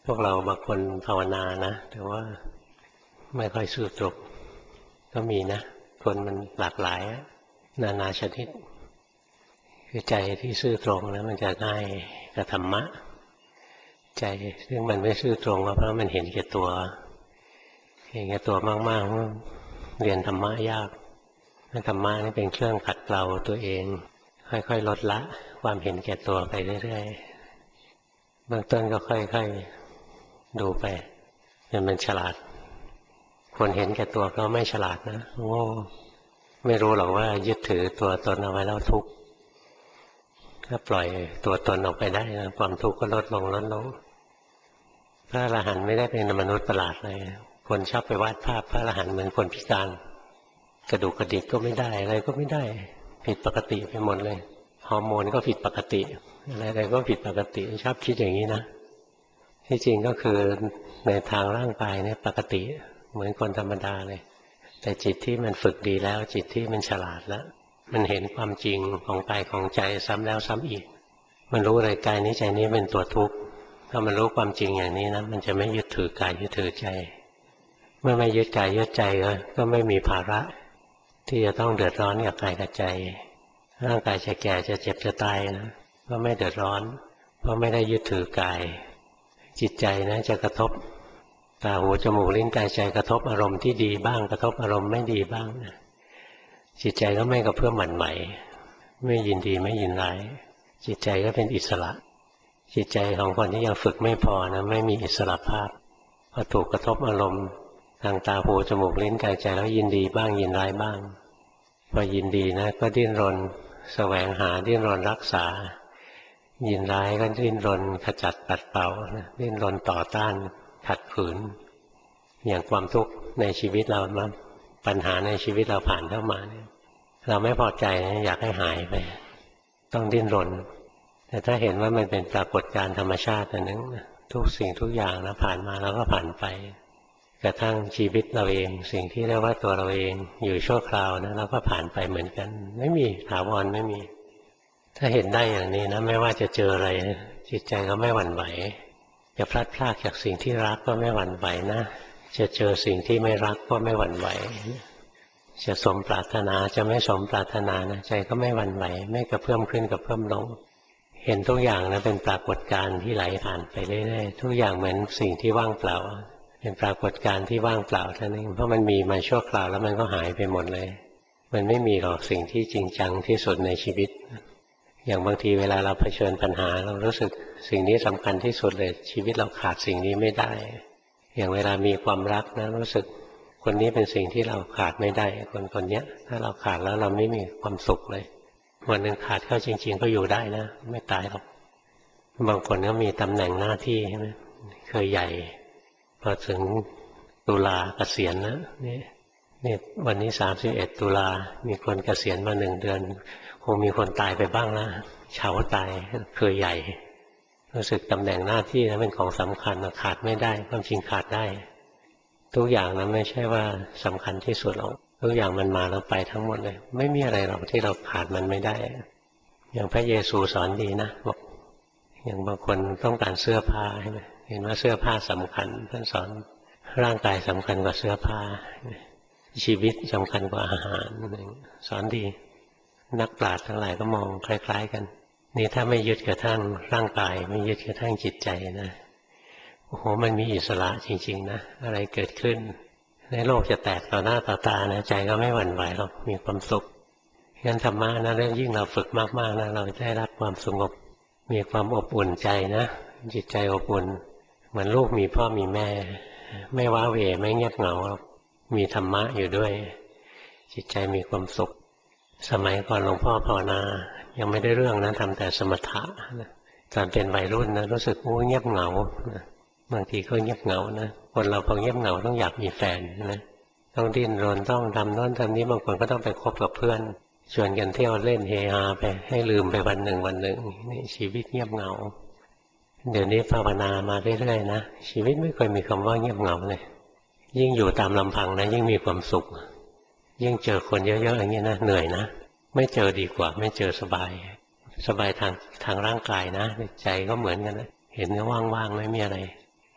พวกเราบางคนภาวนานะแต่ว่าไม่ค่อยซื่อตรงก็มีนะคนมันหลากหลายนานาชนิดคือใจที่ซื่อตรงแล้วมันจะง่ายกับธรรมะใจซึ่งมันไม่ซื่อตรงเพราะมันเห็นแก่ตัวเห็นแก่ตัวมากๆเรียนธรรมะยากธรรมะนี่เป็นเครื่องขัดเกลาตัวเองค่อยๆลดละความเห็นแก่ตัวไปเรื่อยๆเบื้องต้นก็ค่อยๆดูไปจนมันฉลาดคนเห็นแก่ตัวก็ไม่ฉลาดนะโง่ไม่รู้หรอกว่ายึดถือตัวตนเอาไว้แล้วทุกข์ถ้าปล่อยตัวตนออกไปได้นะความทุกข์ก็ลดลงลดลงพระอรหันต์ไม่ได้เป็นมนุษย์ประหลาดเลยคนชอบไปวาดภาพพระอรหันต์เหมือนคนพิการกระดูกกระดิกก็ไม่ได้อะไรก็ไม่ได้ผิดปกติไปหมดเลยฮอร์โมนก็ผิดปกติอะไรก็ผิดปกติชอบคิดอย่างนี้นะที่จริงก็คือในทางร่างกายเนี่ยปกติเหมือนคนธรรมดาเลยแต่จิตที่มันฝึกดีแล้วจิตที่มันฉลาดแล้วมันเห็นความจริงของกายของใจซ้ำแล้วซ้ำอีกมันรู้เลยกายนี้ใจนี้เป็นตัวทุกข์ถ้ามันรู้ความจริงอย่างนี้นะมันจะไม่ยึดถือกายยึดถือใจเมื่อไม่ยึดกายยึดใจก็ไม่มีภาระที่จะต้องเดือดร้อนกับกายกับใจร่างกายจะแก่จะเจ็บจะตายนะก็ไม่เดือดร้อนเพราะไม่ได้ยึดถือกายจิตใจนะจะกระทบตาหูจมูกลิ้นกายใจกระทบอารมณ์ที่ดีบ้างกระทบอารมณ์ไม่ดีบ้างจิตใจก็ไม่กระเพื่อมหวั่นไหวไม่ยินดีไม่ยินร้ายจิตใจก็เป็นอิสระจิตใจของคนที่ยังฝึกไม่พอนะไม่มีอิสระภาพพอถูกกระทบอารมณ์ทางตาหูจมูกลิ้นกายใจแล้วยินดีบ้างยินร้ายบ้างพอยินดีนะก็ดิ้นรนแสวงหาดิ้นรนรักษายินร้ายก็ดิ้นรนขจัดปัดเป่าดิ้นรนต่อต้านขัดขืนอย่างความทุกข์ในชีวิตเราปัญหาในชีวิตเราผ่านเข้ามาเนี่ยเราไม่พอใจอยากให้หายไปต้องดิ้นรนแต่ถ้าเห็นว่ามันเป็นปรากฏการณ์ธรรมชาติอันนึงทุกสิ่งทุกอย่างนะผ่านมาแล้วก็ผ่านไปกระทั่งชีวิตเราเองสิ่งที่เรียกว่าตัวเราเองอยู่ชั่วคราวนะเราก็ผ่านไปเหมือนกันไม่มีถาวรไม่มีถ้าเห็นได้อย่างนี้นะไม่ว่าจะเจออะไรจิตใจก็ไม่หวั่นไหวจะพลัดพรากจากสิ่งที่รักก็ไม่หวั่นไหวนะจะเจอสิ่งที่ไม่รักก็ไม่หวั่นไหวจะสมปรารถนาจะไม่สมปรารถนานะใจก็ไม่หวั่นไหวไม่กระเพื่อมขึ้นกระเพื่อมลงเห็นทุกอย่างนะเป็นปรากฏการณ์ที่ไหลผ่านไปเรื่อยๆทุกอย่างเหมือนสิ่งที่ว่างเปล่าเป็นปรากฏการณ์ที่ว่างเปล่าเท่านั้นเพราะมันมีมาชั่วคราวแล้วมันก็หายไปหมดเลยมันไม่มีหรอกสิ่งที่จริงจังที่สุดในชีวิตอย่างบางทีเวลาเราเผชิญปัญหาเรารู้สึกสิ่งนี้สำคัญที่สุดเลยชีวิตเราขาดสิ่งนี้ไม่ได้อย่างเวลามีความรักนะรู้สึกคนนี้เป็นสิ่งที่เราขาดไม่ได้คนนี้ถ้าเราขาดแล้วเราไม่มีความสุขเลยวันหนึ่งขาดเข้าจริงๆก็อยู่ได้นะไม่ตายหรอกบางคนก็มีตำแหน่งหน้าที่ใช่ไหมเคยใหญ่พอถึงตุลาเกษียณนะนี่วันนี้31 ตุลามีคนเกษียณมา1 เดือนคงมีคนตายไปบ้างนะเฉาตายเคยใหญ่รู้สึกตำแหน่งหน้าที่นั้นเป็นของสำคัญขาดไม่ได้ความจริงขาดได้ทุกอย่างนั้นไม่ใช่ว่าสำคัญที่สุดหรอกทุกอย่างมันมาแล้วไปทั้งหมดเลยไม่มีอะไรหรอกที่เราขาดมันไม่ได้อย่างพระเยซูสอนดีนะบอกอย่างบางคนต้องการเสื้อผ้าใช่ไหมเห็นว่าเสื้อผ้าสำคัญท่านสอนร่างกายสำคัญกว่าเสื้อผ้าชีวิตสำคัญกว่าอาหารสอนดีนักปราชญ์ทั้งหลายก็มองคล้ายๆกันนี่ถ้าไม่ยึดกระทั่งร่างกายไม่ยึดกระทั่งจิตใจนะโอ้โหมันมีอิสระจริงๆนะอะไรเกิดขึ้นในโลกจะแตกต่อหน้าต่อตานะใจก็ไม่หวั่นไหวหรอกมีความสุขงั้นธรรมะนะเรื่องยิ่งเราฝึกมากๆนะเราได้รับความสงบมีความอบอุ่นใจนะจิตใจอบอุ่นเหมือนลูกมีพ่อมีแม่ไม่ว้าเหวไม่เงียบเหงามีธรรมะอยู่ด้วยจิตใจมีความสุขสมัยก่อนหลวงพ่อภาวนายังไม่ได้เรื่องนะทำแต่สมถะตอนเป็นวัยรุ่นนะรู้สึกโอ้เงียบเหงาบางทีก็เงียบเหงานะคนเราพอเงียบเหงาต้องอยากมีแฟนนะต้องดิ้นรนต้องทำโน้นทำนี้บางคนก็ต้องไปคบกับเพื่อนชวนกันเที่ยวเล่นเฮฮาไปให้ลืมไปวันหนึ่งนี่ชีวิตเงียบเหงาเดี๋ยวนี้ภาวนามาเรื่อยๆนะชีวิตไม่เคยมีคำว่าเงียบเหงาเลยยิ่งอยู่ตามลำพังนะยิ่งมีความสุขยิ่งเจอคนเยอะๆอย่างนี้นะเหนื่อยนะไม่เจอดีกว่าไม่เจอสบายทางร่างกายนะใจก็เหมือนกันนะเห็นก็ว่างๆไม่มีอะไร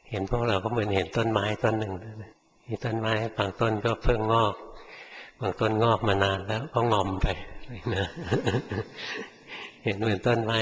เห็นพวกเราก็เหมือนเห็นต้นไม้ต้นหนึ่งมีต้นไม้บางต้นก็เพิ่งงอกบางต้นงอกมานานแล้วก็งอมไปนะเห็นเหมือนต้นไม้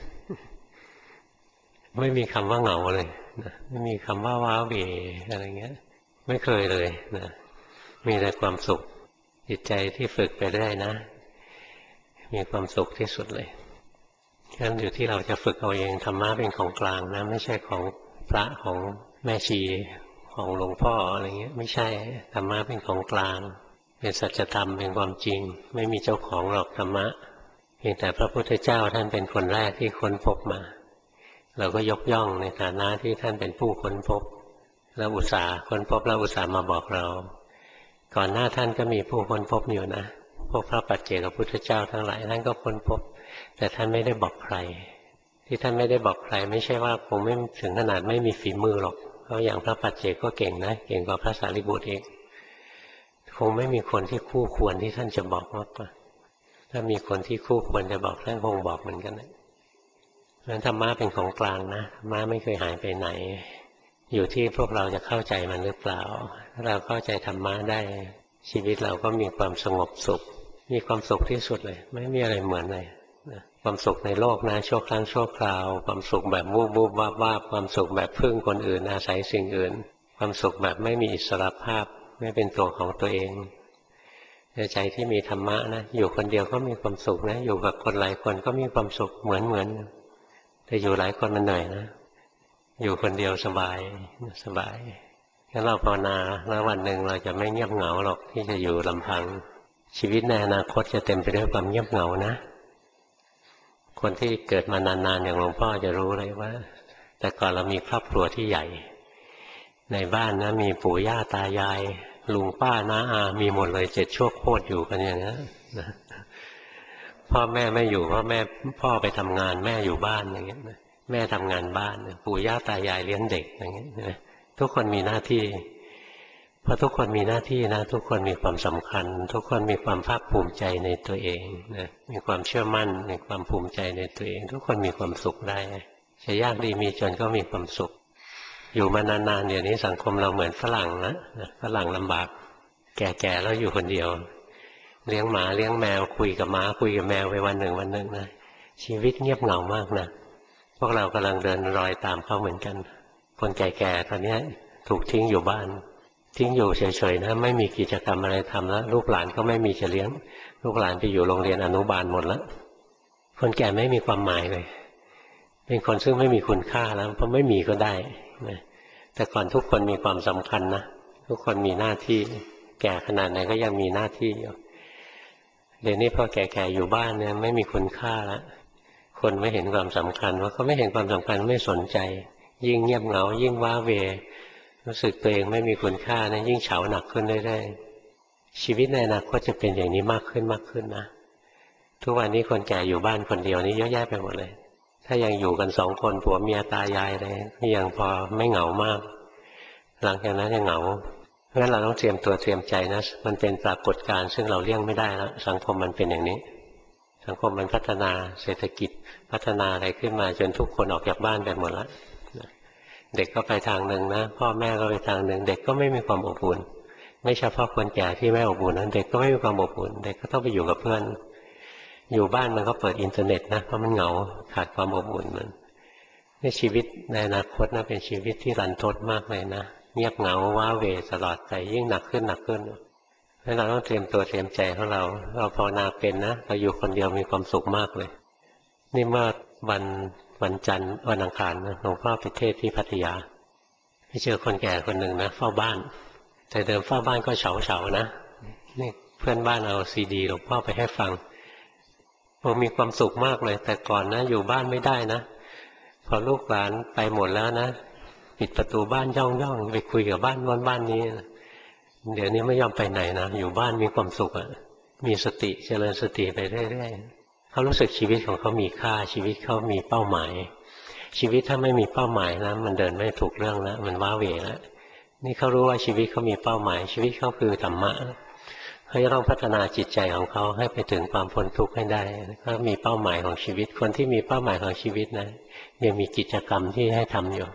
ไม่มีคำว่าเหงาเลยนะไม่มีคำว่าว้าเหวอะไรเงี้ยไม่เคยเลยนะมีแต่ความสุขจิตใจที่ฝึกไปได้นะมีความสุขที่สุดเลยงั้นอยู่ที่เราจะฝึกเอาเองธรรมะเป็นของกลางนะไม่ใช่ของพระของแม่ชีของหลวงพ่ออะไรเงี้ยไม่ใช่ธรรมะเป็นของกลางเป็นสัจธรรมเป็นความจริงไม่มีเจ้าของหรอกธรรมะเพียงแต่พระพุทธเจ้าท่านเป็นคนแรกที่ค้นพบมาเราก็ยกย่องในฐานะที่ท่านเป็นผู้ค้นพบแล้วอุตส่าห์ค้นพบแล้วอุตส่าห์มาบอกเราก่อนหน้าท่านก็มีผู้ค้นพบอยู่นะพวกพระปัจเจกพุทธเจ้าทั้งหลายท่านก็ค้นพบแต่ท่านไม่ได้บอกใครที่ท่านไม่ได้บอกใครไม่ใช่ว่าคงไม่ถึงขนาดไม่มีฝีมือหรอกเพราะอย่างพระปัจเจกก็เก่งนะเก่งกว่าพระสารีบุตรเองคงไม่มีคนที่คู่ควรที่ท่านจะบอกมากกว่าถ้ามีคนที่คู่ควรจะบอกท่านคงบอกเหมือนกันนะเพราะฉะนั้นธรรมะเป็นของกลางนะธรรมะไม่เคยหายไปไหนอยู่ที่พวกเราจะเข้าใจมันหรือเปล่าถ้าเราเข้าใจธรรมะได้ชีวิตเราก็มีความสงบสุขมีความสุขที่สุดเลยไม่มีอะไรเหมือนเลยความสุขในโลกนะชั่วครั้งชั่วคราวความสุขแบบวูบวูบวาบวาบความสุขแบบพึ่งคนอื่นอาศัยสิ่งอื่นความสุขแบบไม่มีอิสรภาพไม่เป็นตัวของตัวเองใจที่มีธรรมะนะอยู่คนเดียวก็มีความสุขนะอยู่กับคนหลายคนก็มีความสุขเหมือนแต่อยู่หลายคนมันเหนื่อยนะอยู่คนเดียวสบายงั้นเราภาวนาแล้ววันหนึ่งเราจะไม่เงียบเหงาหรอกที่จะอยู่ลำพังชีวิตในอนาคตจะเต็มไปด้วยความเงียบเหงานะคนที่เกิดมานานๆอย่างหลวงพ่อจะรู้เลยว่าแต่ก่อนเรามีครอบครัวที่ใหญ่ในบ้านนะมีปู่ย่าตายายลุงป้าน้าอามีหมดเลย7 ชั่วโคตรอยู่กันอย่างนี้นะพ่อแม่ไม่อยู่พ่อไปทำงานแม่อยู่บ้านอย่างเงี้ยแม่ทำงานบ้านปู่ย่าตายายเลี้ยงเด็กอย่างเงี้ยทุกคนมีหน้าที่พอทุกคนมีหน้าที่นะทุกคนมีความสำคัญทุกคนมีความภาคภูมิใจในตัวเองนะมีความเชื่อมั่นมีความภูมิใจในตัวเองทุกคนมีความสุขได้จะยากดีมีจนก็มีความสุขอยู่มานานๆเดี๋ยวนี้สังคมเราเหมือนฝรั่งนะฝรั่งลำบากแก่ๆแล้วอยู่คนเดียวเลี้ยงหมาเลี้ยงแมวคุยกับหมาคุยกับแมวไปวันหนึ่งนะชีวิตเงียบเหงามากนะพวกเรากำลังเดินรอยตามเขาเหมือนกันคนแก่ๆตอนนี้ถูกทิ้งอยู่บ้านทิ้งอยู่เฉยๆนะไม่มีกิจกรรมอะไรทำแล้วลูกหลานก็ไม่มีจะเลี้ยงลูกหลานไปอยู่โรงเรียนอนุบาลหมดแล้วคนแก่ไม่มีความหมายเลยเป็นคนซึ่งไม่มีคุณค่าแล้วเพราะไม่มีก็ได้นะแต่ก่อนทุกคนมีความสำคัญนะทุกคนมีหน้าที่แก่ขนาดไหนก็ยังมีหน้าที่อยู่เดี๋ยวนี้พอแก่ๆอยู่บ้านเนี่ยไม่มีคุณค่าแล้วคนไม่เห็นความสำคัญว่าเขาไม่เห็นความสำคัญไม่สนใจยิ่งเงียบเหงายิ่งว้าเหวรู้สึกตัวเองไม่มีคุณค่านะยิ่งเฉาหนักขึ้นเรื่อยๆชีวิตในอนาคตจะเป็นอย่างนี้มากขึ้นนะทุกวันนี้คนแก่อยู่บ้านคนเดียวนี่เยอะแยะไปหมดเลยถ้ายังอยู่กัน2 คนผัวเมียตายายเลยยังพอไม่เหงามากหลังจากนั้นจะเหงาเพราะฉะนั้นเราต้องเตรียมตัวเตรียมใจนะมันเป็นปรากฏการณ์ซึ่งเราเลี่ยงไม่ได้แล้วสังคมมันเป็นอย่างนี้สังคมมันพัฒนาเศรษฐกิจพัฒนาอะไรขึ้นมาจนทุกคนออกจากบ้านไปหมดแล้วเด็กก็ไปทางหนึ่งนะพ่อแม่ก็ไปทางหนึ่งเด็กก็ไม่มีความอบอุ่นไม่เฉพาะคนแก่ที่ไม่อบอุ่นนะเด็กก็ไม่มีความอบอุ่นเด็กก็ต้องไปอยู่กับเพื่อนอยู่บ้านมันก็เปิดอินเทอร์เน็ตนะเพราะมันเหงาขาดความอบอุ่นมันนี่ชีวิตในอนาคตนะเป็นชีวิตที่รันทดมากเลยนะเงียบเหงาว้าเหวตลอดไปยิ่งหนักขึ้นให้เราต้องเตรียมตัวเตรียมใจของเราภาวนาเป็นนะเราอยู่คนเดียวมีความสุขมากเลยนี่เมื่อวันจันทร์วันอังคารนะหลวงพ่อไปเทศที่พัทยาไปเจอคนแก่คนหนึ่งนะเฝ้าบ้านแต่เดิมเฝ้าบ้านก็เฉานะนี่เพื่อนบ้านเอาซีดีหลวงพ่อไปให้ฟังผมมีความสุขมากเลยแต่ก่อนนะอยู่บ้านไม่ได้นะพอลูกหลานไปหมดแล้วนะปิดประตูบ้านย่องไปคุยกับบ้านโน้นบ้านนี้เดี๋ยวนี้ไม่ยอมไปไหนนะอยู่บ้านมีความสุขอ่ะมีสติเจริญสติไปเรื่อยๆเขารู้สึกชีวิตของเขามีค่าชีวิตเขามีเป้าหมายชีวิตถ้าไม่มีเป้าหมายนะมันเดินไม่ถูกเรื่องแล้วมันว้าเหวแล้วนี่เขารู้ว่าชีวิตเขามีเป้าหมายชีวิตเขาคือธรรมะเขาจะต้องพัฒนาจิตใจของเขาให้ไปถึงความพ้นทุกข์ให้ได้เขามีเป้าหมายของชีวิตคนที่มีเป้าหมายของชีวิตนะยังมีกิจกรรมที่ให้ทำอยู่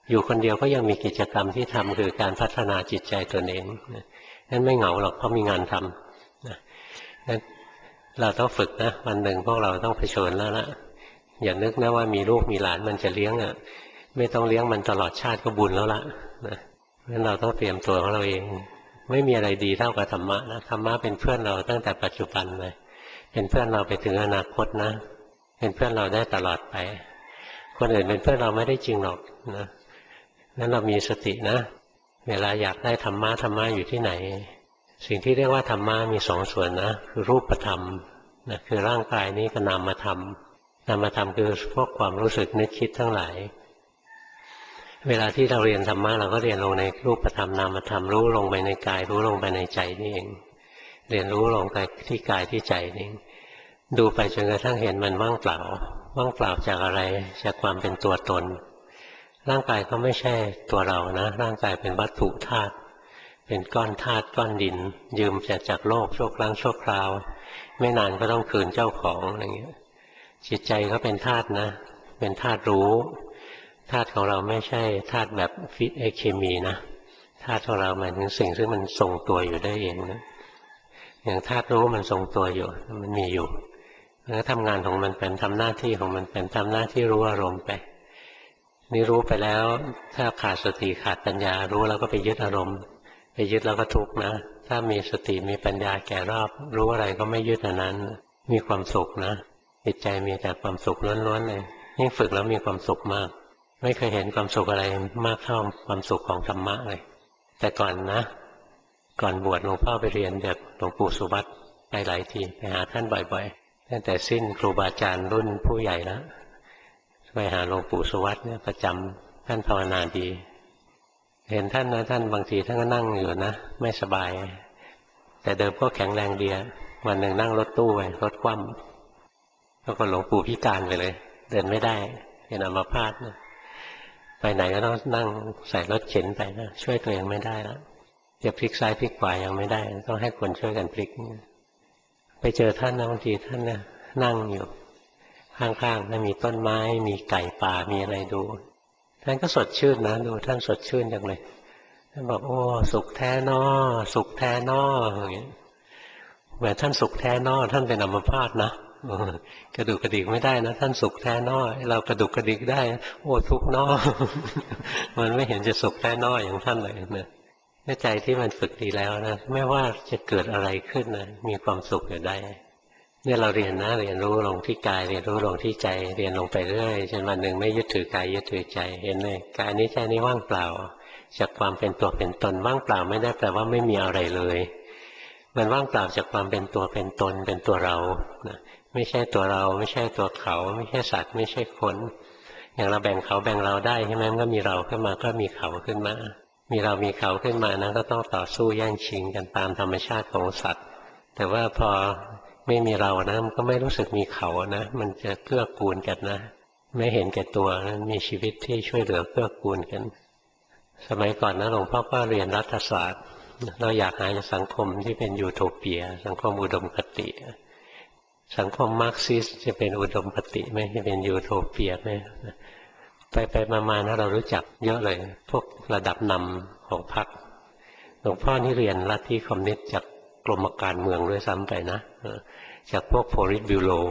อยู่คนเดียวก็ยังมีกิจกรรมที่ทำคือการพัฒนาจิตใจตนเองนั่นไม่เหงาหรอกเพราะมีงานทำนั่นเราต้องฝึกนะวันหนึ่งพวกเราต้องเผชิญแล้วละอย่านึกนะว่ามีลูกมีหลานมันจะเลี้ยงอ่ะไม่ต้องเลี้ยงมันตลอดชาติก็บุญแล้วละนะงั้นเราต้องเตรียมตัวของเราเองไม่มีอะไรดีเท่ากับธรรมะนะธรรมะเป็นเพื่อนเราตั้งแต่ปัจจุบันเลยเป็นเพื่อนเราไปถึงอนาคตนะเป็นเพื่อนเราได้ตลอดไปคนอื่นเป็นเพื่อนเราไม่ได้จริงหรอกนะนั้นเรามีสตินะเวลาอยากได้ธรรมะธรรมะอยู่ที่ไหนสิ่งที่เรียกว่าธรรมะมีสองส่วนนะคือรูปธรรมนะคือร่างกายนี้กับนามธรรมนามธรรมคือพวกความรู้สึกนึกคิดทั้งหลายเวลาที่เราเรียนธรรมะเราก็เรียนลงในรูปธรรมนามธรรมรู้ลงไปในกายรู้ลงไปในใจนี่เองเรียนรู้ลงไปที่กายที่ใจนี่ดูไปจนกระทั่งเห็นมันว่างเปล่าว่างเปล่าจากอะไรจากความเป็นตัวตนร่างกายก็ไม่ใช่ตัวเรานะร่างกายเป็นวัตถุธาตุเป็นก้อนธาตุก้อนดินยืมจากโลกชั่วครั้งชั่วคราวไม่นานก็ต้องคืนเจ้าของอะไรเงี้ยจิตใจก็เป็นธาตุนะเป็นธาตุรู้ธาตุของเราไม่ใช่ธาตุแบบเคมีนะธาตุของเราหมายถึงสิ่งที่มันทรงตัวอยู่ได้เองนะอย่างธาตุรู้มันทรงตัวอยู่มันมีอยู่แล้วทำงานของมันเป็นทำหน้าที่ของมันเป็นทำหน้าที่รู้อารมณ์ไปนี่รู้ไปแล้วถ้าขาดสติขาดปัญญารู้แล้วก็ไปยึดอารมณ์ไปยึดแล้วก็ทุกข์นะถ้ามีสติมีปัญญาแก่รอบรู้อะไรก็ไม่ยึดอันนั้นมีความสุขนะจิตใจมีแต่ความสุขล้วนๆเลยยิ่งฝึกแล้วมีความสุขมากไม่เคยเห็นความสุขอะไรมากเท่าความสุขของธรรมะเลยแต่ก่อนนะก่อนบวชหลวงพ่อไปเรียนจากหลวงปู่สุวัตไปหลายทีไปหาท่านบ่อยๆตั้งแต่สิ้นครูบาอาจารย์รุ่นผู้ใหญ่แล้วไปหาหลวงปู่สุวัตเนี่ยประจำท่านภาวนาดีเห็นท่านนะท่านบางทีท่านก็นั่งอยู่นะไม่สบายแต่เดิมก็แข็งแรงดีวันหนึ่งนั่งรถตู้ไปรถคว่ำแล้วก็หลวงปู่พิการไปเลยเดินไม่ได้เป็นอัมพาตนะไปไหนก็ต้องนั่งใส่รถเข็นไปนะช่วยตัวเองไม่ได้แล้วจะพลิกซ้ายพลิกขวายังไม่ได้ต้องให้คนช่วยกันพลิกไปเจอท่านนะบางทีท่านนะนั่งอยู่ข้างๆนะมีต้นไม้มีไก่ป่ามีอะไรดูท่านก็สดชื่นนะดูท่านสดชื่นจังเลยท่านบอกโอ้สุขแท้นอสุขแท้นออย่างเงี้ยแหมท่านสุขแท้นอท่านเป็นอัมพาตนะกระดูกกระดิกไม่ได้นะท่านสุขแท้นอเรากระดุกกระดิกได้โอ้ทุกนอมันไม่เห็นจะสุขแท้นออย่างท่านเลยนะใจที่มันฝึกดีแล้วนะไม่ว่าจะเกิดอะไรขึ้นนะมีความสุขอยู่ได้เนี่ยเราเรียนนะเรียนรู้ลงที่กายเรียนรู้ลงที่ใจเรียนลงไปเรื่อยจนวันหนึ่งไม่ยึดถือกายยึดถือใจเห็นเลยกายนี้ใจนี้ว่างเปล่าจากความเป็นตัวเป็นตนว่างเปล่าไม่ได้แปลว่าไม่มีอะไรเลยมันว่างเปล่าจากความเป็นตัวเป็นตนเป็นตัวเราไม่ใช่ตัวเราไม่ใช่ตัวเขาไม่ใช่สัตว์ไม่ใช่คนอย่างเราแบ่งเขาแบ่งเราได้ใช่ไหมมันก็มีเราขึ้นมาก็มีเขาขึ้นมามีเรามีเขาขึ้นมานะก็ต้องต่อสู้แย่งชิงกันตามธรรมชาติของสัตว์แต่ว่าพอไม่มีเรานะมันก็ไม่รู้สึกมีเขานะมันจะเกื้อกูลกันนะไม่เห็นแก่ตัวนะมีชีวิตที่ช่วยเหลือเกื้อกูลกันสมัยก่อนนะหลวงพ่อก็เรียนรัฐศาสตร์เราอยากหาสังคมที่เป็นยูโทเปียสังคมอุดมคติสังคมมาร์กซิสจะเป็นอุดมคติไหมจะเป็นยูโทเปียไหมไปมานะเรารู้จักเยอะเลยพวกระดับนำของพรรคหลวงพ่อนี่เรียนลัทธิคอมมิวนิสต์จากกรมการเมืองด้วยซ้ำไปนะจากพวกโพลิตบิวโร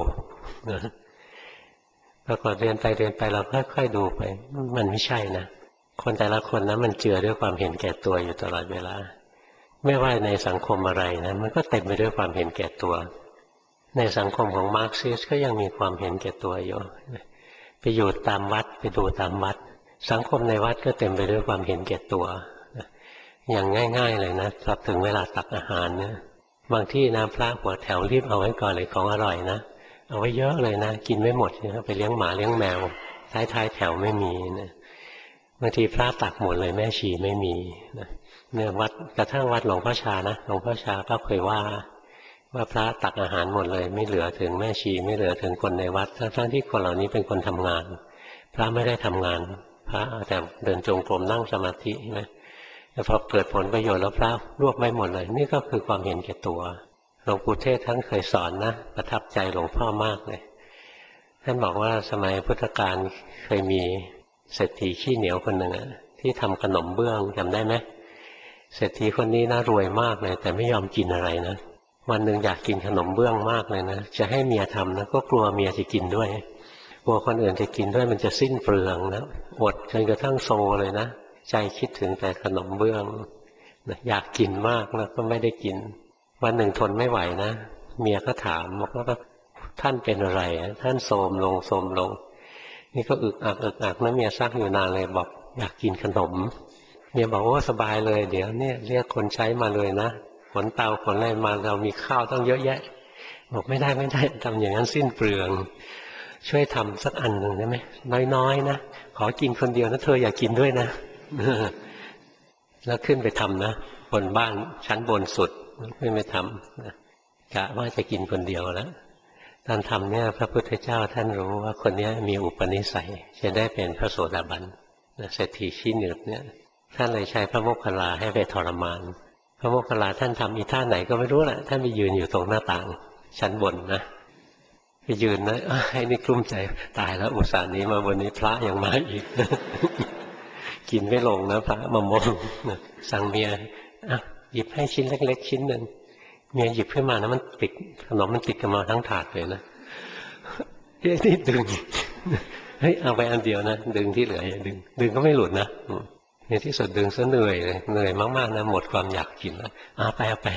แล้วก็เรียนไปเราค่อยๆดูไปมันไม่ใช่นะคนแต่ละคนนะมันเจือด้วยความเห็นแก่ตัวอยู่ตลอดเวลาไม่ว่าในสังคมอะไรนะมันก็เต็มไปด้วยความเห็นแก่ตัวในสังคมของมาร์กซิสก็ยังมีความเห็นแก่ตัวอยู่ไปอยู่ตามวัดไปดูตามวัดสังคมในวัดก็เต็มไปด้วยความเห็นแก่ตัวอย่างง่ายๆเลยนะพอถึงเวลาตักอาหารเนี่ยบางที่นะพระหัวแถวรีบเอาไว้ก่อนเลยของอร่อยนะเอาไว้เยอะเลยนะกินไม่หมดไปเลี้ยงหมาเลี้ยงแมวท้ายแถวไม่มีนะบางทีพระตักหมดเลยแม่ชีไม่มีนะเนี่ยวัดกระทั่งวัดหลวงพ่อชานะหลวงพ่อชาก็เคยว่าพระตักอาหารหมดเลยไม่เหลือถึงแม่ชีไม่เหลือถึงคนในวัดทั้งที่คนเหล่านี้เป็นคนทำงานพระไม่ได้ทำงานพระแต่เดินจงกรมนั่งสมาธินะแต่พอเกิดผลประโยชน์แล้วพระรวบไม่หมดเลยนี่ก็คือความเห็นแก่ตัวหลวงปู่เทศท่านเคยสอนนะประทับใจหลวงพ่อมากเลยท่านบอกว่าสมัยพุทธกาลเคยมีเศรษฐีขี้เหนียวคนหนึ่งที่ทำขนมเบื้องจำได้ไหมเศรษฐีคนนี้น่ารวยมากเลยแต่ไม่ยอมกินอะไรนะวันหนึ่งอยากกินขนมเบื้องมากเลยนะจะให้เมียทำนะก็กลัวเมียจะกินด้วยกลัวคนอื่นจะกินด้วยมันจะสิ้นเปลืองนะอดจนกระทั่งโซเลยนะใจคิดถึงแต่ขนมเบื้องนะอยากกินมากแล้วก็ไม่ได้กินวันหนึ่งทนไม่ไหวนะเมียก็ถามบอกว่าท่านเป็นอะไรท่านโทรมลงโทรมลงนี่ก็อึกอักนะเมียซักอยู่นานเลยบอกอยากกินขนมเมียบอกว่าสบายเลยเดี๋ยวเนี่ยเรียกคนใช้มาเลยนะขนเตาขนอะไรมาเรามีข้าวต้องเยอะแยะบอกไม่ได้ทำอย่างนั้นสิ้นเปลืองช่วยทำสักอันหนึ่งได้ไหมน้อยๆนะขอกินคนเดียวนะเธออย่ากินด้วยนะแล้วขึ้นไปทำนะบนบ้านชั้นบนสุดขึ้นไปทำกะว่าจะกินคนเดียวแล้วตอนทำเนี่ยพระพุทธเจ้าท่านรู้ว่าคนนี้มีอุปนิสัยจะได้เป็นพระโสดาบันเศรษฐีขี้เหนืดเนี่ยท่านเลยใช้พระโมคคัลลาให้ไปทรมานพระโมคคัลลาท่านทำอีท่าไหนก็ไม่รู้แหละท่านไปยืนอยู่ตรงหน้าต่างชั้นบนนะไปยืนนะไอ้นี่กลุ้มใจตายแล้วอุตส่าห์นี้มาวันนี้พระยังมาอีก กินไม่ลงนะพระมามองสั่งเมียหยิบให้ชิ้นเล็กๆชิ้นหนึ่งเมียหยิบขึ้นมานะมันติดขนมมันติดกันมาทั้งถาดเลยนะนี่ดึงเฮ้ยเอาไปอันเดียวนะดึงที่เหลืออย่าดึงก็ไม่หลุดนะในที่สุดดึงซะเหนื่อยเลยเหนื่อยมากๆนะหมดความอยากกินแล้วเอาไป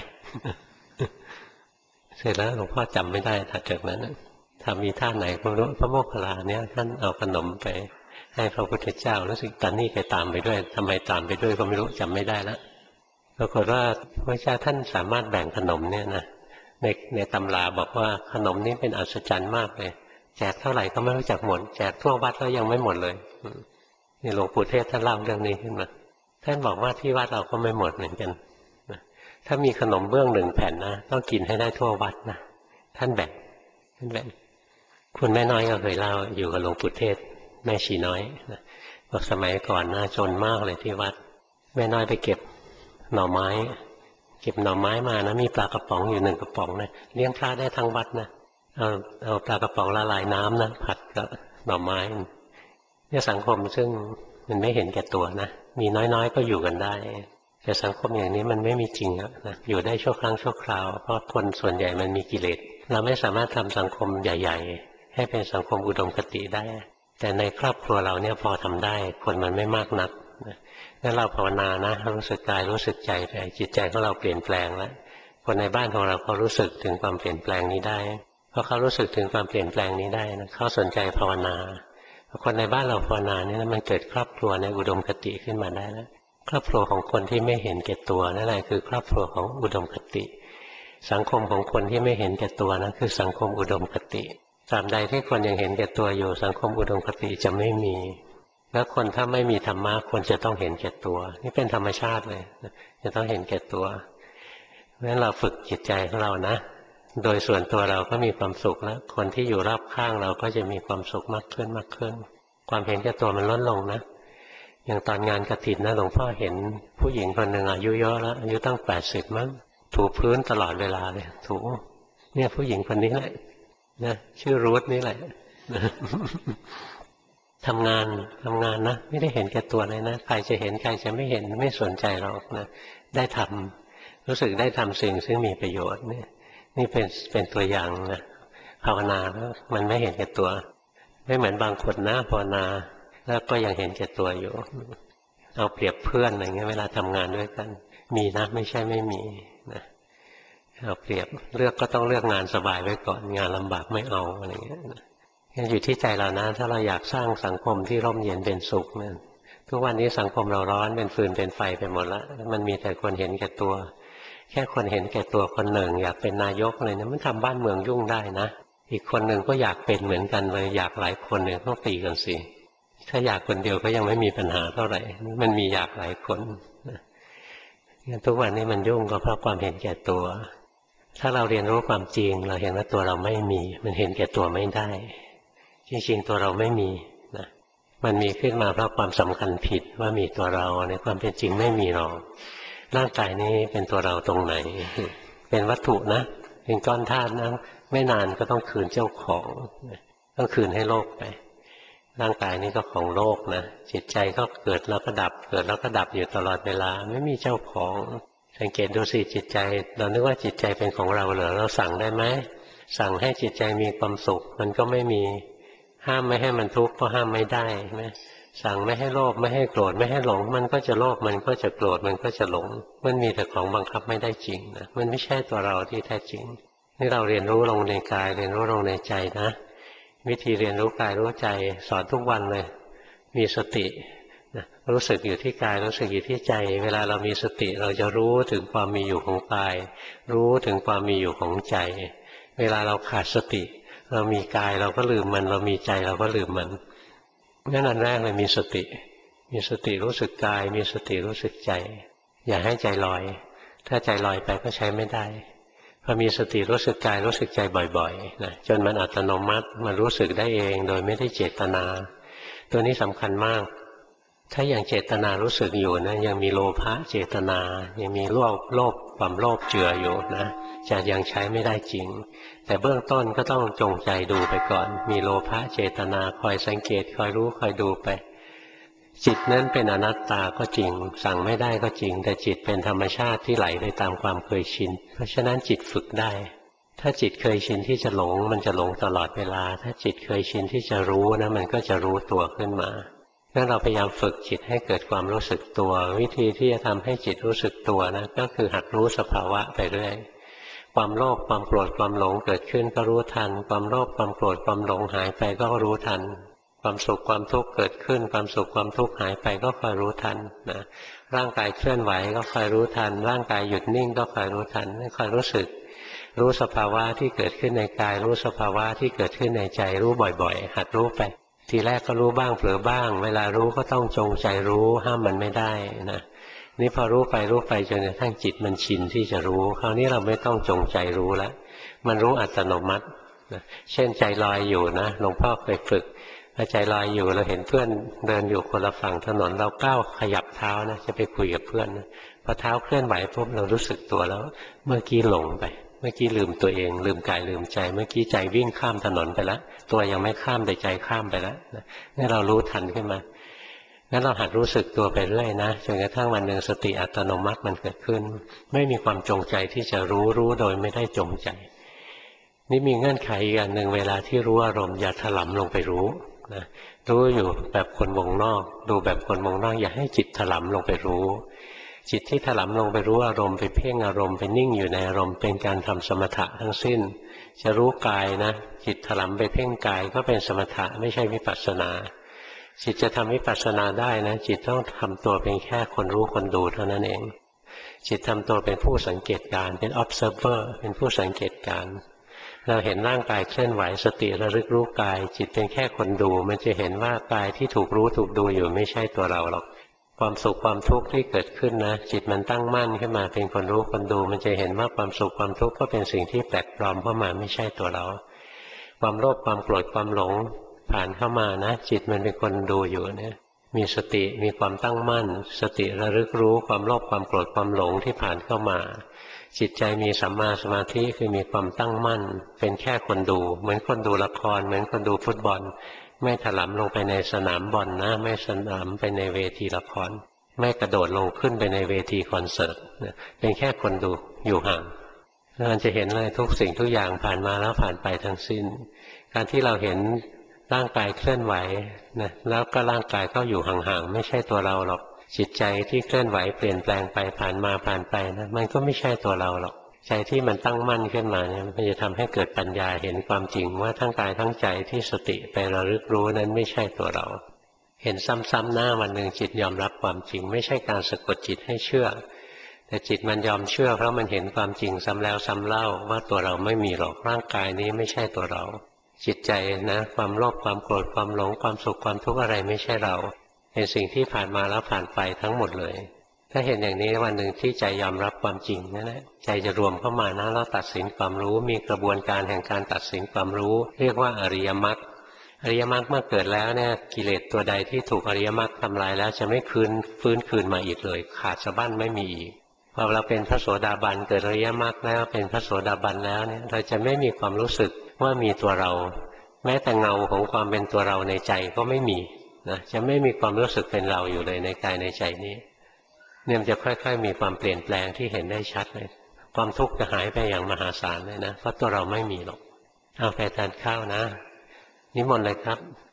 เสร็จแล้วหลวงพ่อจำไม่ได้ถัดจากนั้นทำมีท่าไหนก็รู้พระโมคคัลลาเนี่ยท่านเอาขนมไปให้พระพุทธเจ้ารู้สึกตอนนี้ไปตามไปด้วยทำไมตามไปด้วยก็ไม่รู้จำไม่ได้แล้วปรากฏว่าพระเจ้าท่านสามารถแบ่งขนมเนี่ยนะในตำราบอกว่าขนมนี้เป็นอัศจรรย์มากเลยแจกเท่าไหร่ก็ไม่รู้จักหมดแจกทั่ววัดแล้วยังไม่หมดเลยนี่หลวงปู่เทศท่านเล่าเรื่องนี้ขึ้นมาท่านบอกว่าที่วัดเราก็ไม่หมดเหมือนกันถ้ามีขนมเบื้อง1 แผ่นนะต้องกินให้ได้ทั่ววัดนะท่านแบ่งคุณแม่น้อยก็เคยเล่าอยู่กับหลวงปู่เทศแม่ชีน้อยบอกสมัยก่อนนะจนมากเลยที่วัดแม่น้อยไปเก็บหน่อไม้มานะมีปลากระป๋องอยู่1 กระป๋องนะเลี้ยงพระได้ทั้งวัดนะเอาปลากระป๋องละลายน้ำนะผัดกับหน่อไม้เนี่ยสังคมซึ่งมันไม่เห็นแก่ตัวนะมีน้อยๆก็อยู่กันได้แต่สังคมอย่างนี้มันไม่มีจริงนะอยู่ได้ชั่วครั้งชั่วคราวเพราะคนส่วนใหญ่มันมีกิเลสเราไม่สามารถทำสังคมใหญ่ๆให้เป็นสังคมอุดมคติได้แต่ในครอบครัวเราเนี่ยพอทำได้คนมันไม่มากนักงั้นเราภาวนานะรู้สึกกายรู้สึกใจไปจิตใจของเราเปลี่ยนแปลงแล้วคนในบ้านของเราเขารู้สึกถึงความเปลี่ยนแปลงนี้ได้พอเขารู้สึกถึงความเปลี่ยนแปลงนี้ได้นะเขาสนใจภาวนาคนในบ้านเราภาวนาเนี่ยมันเกิดครอบครัวในอุดมคติขึ้นมาได้แล้วครอบครัวของคนที่ไม่เห็นแก่ตัวนั่นแหละคือครอบครัวของอุดมคติสังคมของคนที่ไม่เห็นแก่ตัวนะคือสังคมอุดมคติตราบใดที่คนยังเห็นแก่ตัวอยู่สังคมอุดมคติจะไม่มีแล้วคนถ้าไม่มีธรรมะคนจะต้องเห็นแก่ตัวนี่เป็นธรรมชาติเลยจะต้องเห็นแก่ตัวเพราะฉะนั้นเราฝึกจิตใจของเรานะโดยส่วนตัวเราก็มีความสุขแล้วคนที่อยู่รอบข้างเราก็จะมีความสุขมากขึ้นความเห็นแก่ตัวมันลดลงนะอย่างตอนงานกฐินนะหลวงพ่อเห็นผู้หญิงคนหนึ่งอายุเยอะแล้วอายุตั้ง80มั้งถูพื้นตลอดเวลาเลยถูเนี่ยผู้หญิงคนนี้แหละนะชื่อรูทนี่แหละทำงานนะไม่ได้เห็นแก่ตัวเลยนะใครจะเห็นใครจะไม่เห็นไม่สนใจหรอกนะได้ทำรู้สึกได้ทำสิ่งซึ่งมีประโยชน์นี่เป็นตัวอย่างนะภาวนามันไม่เห็นแก่ตัวไม่เหมือนบางคนนะภาวนาแล้วก็ยังเห็นแก่ตัวอยู่เอาเปรียบเพื่อนอะไรเงี้ยเวลาทำงานด้วยกันมีนะไม่ใช่ไม่มีนะเอาเปรียบเลือกก็ต้องเลือกงานสบายไว้ก่อนงานลำบากไม่เอาอะไรเงี้ยอยู่ที่ใจเรานะถ้าเราอยากสร้างสังคมที่ร่มเย็นเป็นสุขเนี่ยทุกวันนี้สังคมเราร้อนเป็นฟืนเป็นไฟไปหมดแล้วมันมีแต่คนเห็นแก่ตัวแค่คนเห็นแก่ตัวคนหนึ่งอยากเป็นนายกอะไรเนี่ยมันทำบ้านเมืองยุ่งได้นะอีกคนหนึ่งก็อยากเป็นเหมือนกันเลยอยากหลายคนเนี่ยต้องตีกันสิถ้าอยากคนเดียวก็ยังไม่มีปัญหาเท่าไหร่มันมีอยากหลายคนทุกวันนี้มันยุ่งก็เพราะความเห็นแก่ตัวถ้าเราเรียนรู้ความจริงเราเห็นว่าตัวเราไม่มีมันเห็นแก่ตัวไม่ได้จริงๆตัวเราไม่มีนะมันมีขึ้นมาเพราะความสำคัญผิดว่ามีตัวเราในความเป็นจริงไม่มีเราร่างกายนี้เป็นตัวเราตรงไหนเป็นวัตถุนะเป็นก้อนธาตุนะไม่นานก็ต้องคืนเจ้าของต้องคืนให้โลกไปร่างกายนี้ก็ของโลกนะจิตใจก็เกิดแล้วก็ดับเกิดแล้วก็ดับอยู่ตลอดเวลาไม่มีเจ้าของสังเกตดูสิจิตใจเรานึกว่าจิตใจเป็นของเราเหรอเราสั่งได้ไหมสั่งให้จิตใจมีความสุขมันก็ไม่มีห้ามไม่ให้มันทุกข์ก็ห้ามไม่ได้ใช่ไหมสั่งไม่ให้โลภไม่ให้โกรธไม่ให้หลงมันก็จะโลภมันก็จะโกรธมันก็จะหลงมันมีแต่ของบังคับไม่ได้จริงนะมันไม่ใช่ตัวเราที่แท้จริงนี่เราเรียนรู้ลงในกายเรียนรู้ลงในใจนะวิธีเรียนรู้กายรู้ใจสอนทุกวันเลยมีสตินะรู้สึกอยู่ที่กายรู้สึกอยู่ที่ใจเวลาเรามีสติเราจะรู้ถึงความมีอยู่ของกายรู้ถึงความมีอยู่ของใจเวลาเราขาดสติเรามีกายเราก็ลืมมันเรามีใจเราก็ลืมมันงั้นอันแรกเลยมีสติมีสติรู้สึกกายมีสติรู้สึกใจอย่าให้ใจลอยถ้าใจลอยไปก็ใช้ไม่ได้พอมีสติรู้สึกกายรู้สึกใจบ่อยๆนะจนมันอัตโนมัติมันรู้สึกได้เองโดยไม่ได้เจตนาตัวนี้สำคัญมากถ้ายังเจตนารู้สึกอยู่นะยังมีโลภะเจตนายังมีโลภความโลภเจืออยู่นะจะยังใช้ไม่ได้จริงแต่เบื้องต้นก็ต้องจงใจดูไปก่อนมีโลภะเจตนาคอยสังเกตคอยรู้คอยดูไปจิตนั้นเป็นอนัตตาก็จริงสั่งไม่ได้ก็จริงแต่จิตเป็นธรรมชาติที่ไหลไปตามความเคยชินเพราะฉะนั้นจิตฝึกได้ถ้าจิตเคยชินที่จะหลงมันจะหลงตลอดเวลาถ้าจิตเคยชินที่จะรู้นะมันก็จะรู้ตัวขึ้นมางั้นเราพยายามฝึกจิตให้เกิดความรู้สึกตัววิธีที่จะทำให้จิตรู้สึกตัวนะก็คือหัดรู้สภาวะไปเรื่อยความโลภความโกรธความหลงเกิดขึ้นก็รู้ทันความโลภความโกรธความหลงหายไปก็รู้ทันความสุขความทุกข์เกิดขึ้นความสุขความทุกข์หายไปก็คอยรู้ทันนะร่างกายเคลื่อนไหวก็คอยรู้ทันร่างกายหยุดนิ่งก็คอยรู้ทันคอยรู้สึกรู้สภาวะที่เกิดขึ้นในกายรู้สภาวะที่เกิดขึ้นในใจรู้บ่อยๆหัดรู้ไปทีแรกก็รู้บ้างเผลอบ้างเวลารู้ก็ต้องจงใจรู้ห้ามมันไม่ได้นะนี่พอรู้ไปจนกระทั่งจิตมันชินที่จะรู้คราวนี้เราไม่ต้องจงใจรู้แล้วมันรู้อัตโนมัตินะเช่นใจลอยอยู่นะหลวงพ่อเคยฝึกพอใจลอยอยู่เราเห็นเพื่อนเดินอยู่คนละฝั่งถนนเราก้าวขยับเท้านะจะไปคุยกับเพื่อนนะพอเท้าเคลื่อนไหวปุ๊บเรารู้สึกตัวแล้วเมื่อกี้หลงไปเมื่อกี้ลืมตัวเองลืมกายลืมใจเมื่อกี้ใจวิ่งข้ามถนนไปแล้วตัวยังไม่ข้ามแต่ใจข้ามไปแล้วนี่เรารู้ทันขึ้นมางั้นเราหัดรู้สึกตัวไปเรื่อยนะจนกระทั่งวันหนึ่งสติอัตโนมัติมันเกิดขึ้นไม่มีความจงใจที่จะรู้โดยไม่ได้จงใจนี่มีเงื่อนไขอีกอันหนึ่งเวลาที่รู้อารมณ์อย่าถลำลงไปรู้นะรู้อยู่แบบคนวงนอกดูแบบคนวงนอกอย่าให้จิตถลำลงไปรู้จิตที่ถลำลงไปรู้อารมณ์ไปเพ่งอารมณ์ไปนิ่งอยู่ในอารมณ์เป็นการทำสมถะทั้งสิ้นจะรู้กายนะจิตถลำไปเพ่งกายก็เป็นสมถะไม่ใช่วิปัสสนาจิตจะทำวิปัสสนาได้นะจิตต้องทำตัวเป็นแค่คนรู้คนดูเท่านั้นเองจิตทำตัวเป็นผู้สังเกตการเป็น observer เป็นผู้สังเกตการเราเห็นร่างกายเคลื่อนไหวสติระลึกรู้กายจิตเป็นแค่คนดูมันจะเห็นว่ากายที่ถูกรู้ถูกดูอยู่ไม่ใช่ตัวเราหรอกความสุขความทุกข์ที่เกิดขึ้นนะจิตมันตั้งมั่นขึ้นมาเป็นคนรู้คนดูมันจะเห็นว่าความสุขความทุกข์ก็เป็นสิ่งที่แปลกปลอมเข้ามาไม่ใช่ตัวเราความโลภความโกรธความหลงผ่านเข้ามานะจิตมันเป็นคนดูอยู่เนี่ยมีสติมีความตั้งมั่นสติระลึกรู้ความโลภความโกรธความหลงที่ผ่านเข้ามาจิตใจมีสัมมาสมาธิคือมีความตั้งมั่นเป็นแค่คนดูเหมือนคนดูละครเหมือนคนดูฟุตบอลไม่ถลำลงไปในสนามบอลนะไม่ถลำไปในเวทีละครไม่กระโดดลงขึ้นไปในเวทีคอนเสิร์ตเป็นแค่คนดูอยู่ห่างเราจะเห็นเลยทุกสิ่งทุกอย่างผ่านมาแล้วผ่านไปทั้งสิ้นการที่เราเห็นร่างกายเคลื่อนไหวนะแล้วก็ร่างกายก็อยู่ห่างๆไม่ใช่ตัวเราหรอกจิตใจที่เคลื่อนไหวเปลี่ยนแปลงไปผ่านมาผ่านไปนะมันก็ไม่ใช่ตัวเราหรอกใจที่มันตั้งมั่นขึ้นมาเนี่ยมันจะทำให้เกิดปัญญาเห็นความจริงว่าทั้งกายทั้งใจที่สติไประลึกรู้นั้นไม่ใช่ตัวเราเห็นซ้ำๆหน้าวันหนึ่งจิตยอมรับความจริงไม่ใช่การสะกดจิตให้เชื่อแต่จิตมันยอมเชื่อเพราะมันเห็นความจริงซ้ำแล้วซ้ำเล่าว่าตัวเราไม่มีหรอกร่างกายนี้ไม่ใช่ตัวเราจิตใจนะความโลภความโกรธความหลงความสุขความทุกข์อะไรไม่ใช่เราเป็นสิ่งที่ผ่านมาแล้วผ่านไปทั้งหมดเลยถ้าเห็นอย่างนี้วันหนึ่งที่ใจยอมรับความจริงนั่นแหละใจจะรวมเข้ามานะแล้วตัดสินความรู้มีกระบวนการแห่งการตัดสินความรู้เรียกว่าอริยมรรคอริยมรรคเมื่อเกิดแล้วเนี่ยกิเลสตัวใดที่ถูกอริยมรรคทำลายแล้วจะไม่ฟื้นคืนมาอีกเลยขาดสะบั้นไม่มีอีกพอเราเป็นพระโสดาบันเกิดอริยมรรคแล้วเป็นพระโสดาบันแล้วเนี่ยเราจะไม่มีความรู้สึกว่ามีตัวเราแม้แต่เงาของความเป็นตัวเราในใจก็ไม่มีนะจะไม่มีความรู้สึกเป็นเราอยู่เลยในกายในใจนี้เนี่ยมันจะค่อยๆมีความเปลี่ยนแปลงที่เห็นได้ชัดเลยความทุกข์จะหายไปอย่างมหาศาลเลยนะเพราะตัวเราไม่มีหรอกเอาไปทานข้าวนะนิมนต์เลยครับ